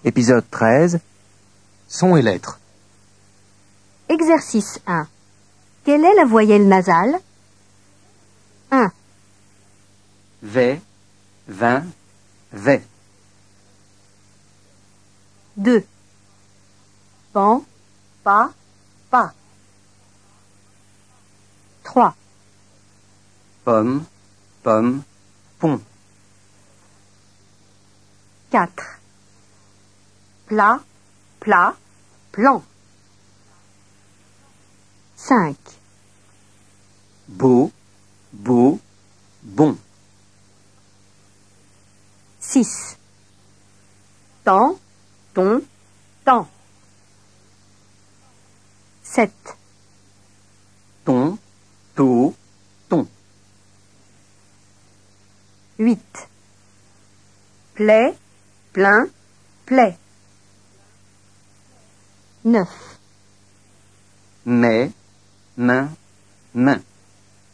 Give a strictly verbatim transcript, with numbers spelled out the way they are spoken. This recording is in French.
Épisode treize. Sons et lettres. Exercice un. Quelle est la voyelle nasale? un. V, vingt, V. deux. Pan, pa, pa. trois. Pomme, pomme, pont. quatre. Plat, plat, plan. cinq. Beau, beau, bon. six. Temps, ton, temps. sept. Ton, tôt, ton. huit. Plaie, plein, plaie. neuf. Mais, main, main.